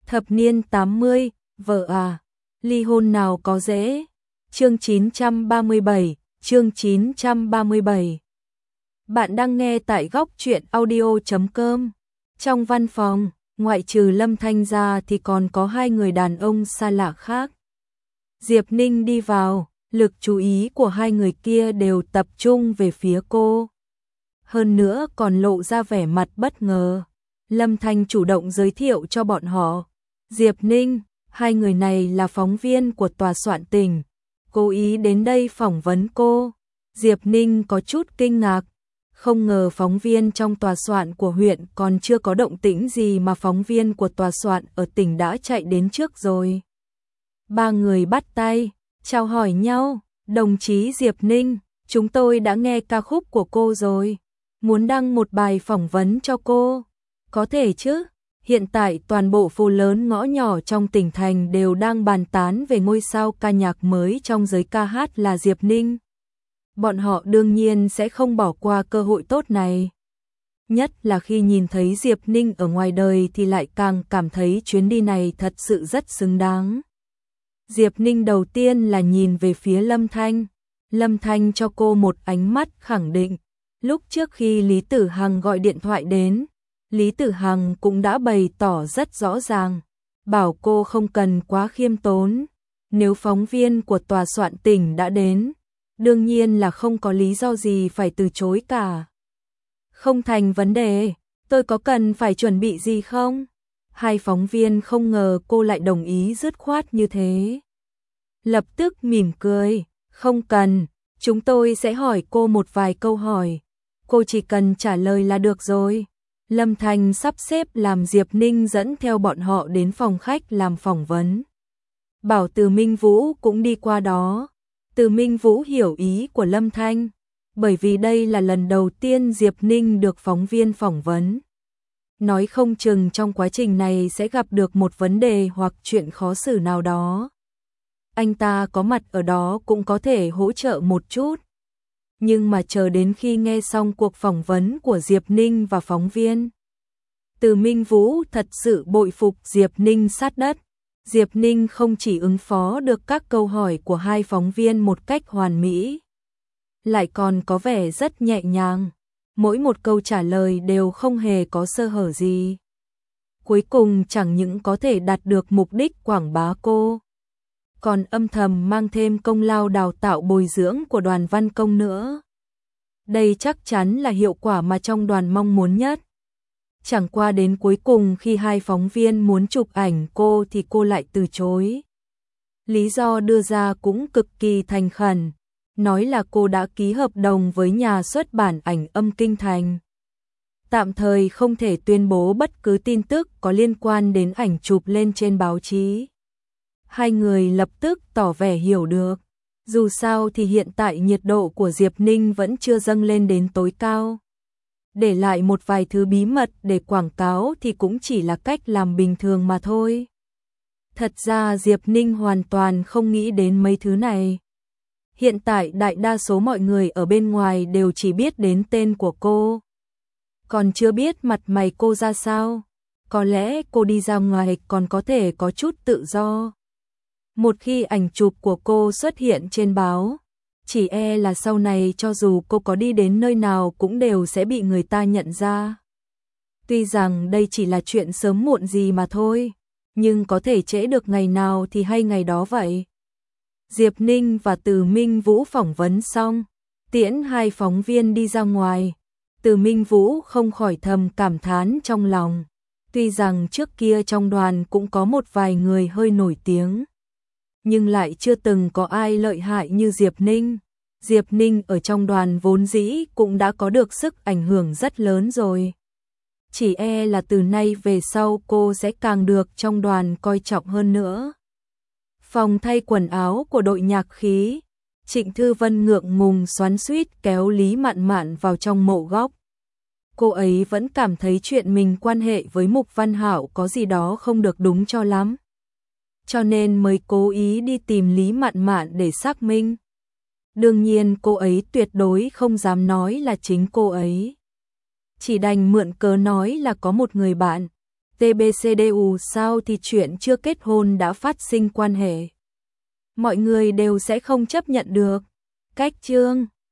Thập niên 80, vợ à, ly hôn nào có dễ. Chương 937, chương 937. Bạn đang nghe tại góc truyện audio.com. Trong văn phòng, ngoại trừ Lâm Thanh ra thì còn có hai người đàn ông xa lạ khác. Diệp Ninh đi vào, lực chú ý của hai người kia đều tập trung về phía cô. Hơn nữa còn lộ ra vẻ mặt bất ngờ. Lâm Thanh chủ động giới thiệu cho bọn họ. Diệp Ninh, hai người này là phóng viên của tòa soạn tỉnh, cố ý đến đây phỏng vấn cô. Diệp Ninh có chút kinh ngạc, không ngờ phóng viên trong tòa soạn của huyện còn chưa có động tĩnh gì mà phóng viên của tòa soạn ở tỉnh đã chạy đến trước rồi. Ba người bắt tay, chào hỏi nhau. Đồng chí Diệp Ninh, chúng tôi đã nghe ca khúc của cô rồi, muốn đăng một bài phỏng vấn cho cô. Có thể chứ? Hiện tại toàn bộ phố lớn ngõ nhỏ trong tỉnh thành đều đang bàn tán về ngôi sao ca nhạc mới trong giới ca hát là Diệp Ninh. Bọn họ đương nhiên sẽ không bỏ qua cơ hội tốt này. Nhất là khi nhìn thấy Diệp Ninh ở ngoài đời thì lại càng cảm thấy chuyến đi này thật sự rất xứng đáng. Diệp Ninh đầu tiên là nhìn về phía Lâm Thanh. Lâm Thanh cho cô một ánh mắt khẳng định. Lúc trước khi Lý Tử Hằng gọi điện thoại đến, Lý Tử Hằng cũng đã bày tỏ rất rõ ràng, bảo cô không cần quá khiêm tốn. Nếu phóng viên của tòa soạn tỉnh đã đến, đương nhiên là không có lý do gì phải từ chối cả. Không thành vấn đề, tôi có cần phải chuẩn bị gì không? Hai phóng viên không ngờ cô lại đồng ý dứt khoát như thế. Lập tức mỉm cười, không cần, chúng tôi sẽ hỏi cô một vài câu hỏi. Cô chỉ cần trả lời là được rồi. Lâm Thanh sắp xếp làm Diệp Ninh dẫn theo bọn họ đến phòng khách làm phỏng vấn. Bảo Từ Minh Vũ cũng đi qua đó. Từ Minh Vũ hiểu ý của Lâm Thanh, bởi vì đây là lần đầu tiên Diệp Ninh được phóng viên phỏng vấn. Nói không chừng trong quá trình này sẽ gặp được một vấn đề hoặc chuyện khó xử nào đó. Anh ta có mặt ở đó cũng có thể hỗ trợ một chút. Nhưng mà chờ đến khi nghe xong cuộc phỏng vấn của Diệp Ninh và phóng viên, Từ Minh Vũ thật sự bội phục Diệp Ninh sát đất. Diệp Ninh không chỉ ứng phó được các câu hỏi của hai phóng viên một cách hoàn mỹ, lại còn có vẻ rất nhẹ nhàng. Mỗi một câu trả lời đều không hề có sơ hở gì. Cuối cùng chẳng những có thể đạt được mục đích quảng bá cô, còn âm thầm mang thêm công lao đào tạo bồi dưỡng của Đoàn Văn Công nữa. Đây chắc chắn là hiệu quả mà trong đoàn mong muốn nhất. Chẳng qua đến cuối cùng khi hai phóng viên muốn chụp ảnh cô thì cô lại từ chối. Lý do đưa ra cũng cực kỳ thành khẩn, nói là cô đã ký hợp đồng với nhà xuất bản ảnh âm Kinh Thành. Tạm thời không thể tuyên bố bất cứ tin tức có liên quan đến ảnh chụp lên trên báo chí. Hai người lập tức tỏ vẻ hiểu được. Dù sao thì hiện tại nhiệt độ của Diệp Ninh vẫn chưa dâng lên đến tối cao. Để lại một vài thứ bí mật để quảng cáo thì cũng chỉ là cách làm bình thường mà thôi. Thật ra Diệp Ninh hoàn toàn không nghĩ đến mấy thứ này. Hiện tại đại đa số mọi người ở bên ngoài đều chỉ biết đến tên của cô, còn chưa biết mặt mày cô ra sao. Có lẽ cô đi ra ngoài còn có thể có chút tự do. Một khi ảnh chụp của cô xuất hiện trên báo, chỉ e là sau này cho dù cô có đi đến nơi nào cũng đều sẽ bị người ta nhận ra. Tuy rằng đây chỉ là chuyện sớm muộn gì mà thôi, nhưng có thể trễ được ngày nào thì hay ngày đó vậy. Diệp Ninh và Từ Minh Vũ phỏng vấn xong, tiễn hai phóng viên đi ra ngoài. Từ Minh Vũ không khỏi thầm cảm thán trong lòng. Tuy rằng trước kia trong đoàn cũng có một vài người hơi nổi tiếng, nhưng lại chưa từng có ai lợi hại như Diệp Ninh. Diệp Ninh ở trong đoàn vốn dĩ cũng đã có được sức ảnh hưởng rất lớn rồi. Chỉ e là từ nay về sau cô sẽ càng được trong đoàn coi trọng hơn nữa. Phòng thay quần áo của đội nhạc khí, Trịnh Thư Vân ngượng ngùng xoắn xuýt kéo Lý Mạn Mạn vào trong mộ góc. Cô ấy vẫn cảm thấy chuyện mình quan hệ với Mục Văn Hạo có gì đó không được đúng cho lắm, cho nên mới cố ý đi tìm Lý Mạn Mạn để xác minh. Đương nhiên cô ấy tuyệt đối không dám nói là chính cô ấy, chỉ đành mượn cớ nói là có một người bạn. TBCDU sao thì chuyện chưa kết hôn đã phát sinh quan hệ. Mọi người đều sẽ không chấp nhận được. Cách chương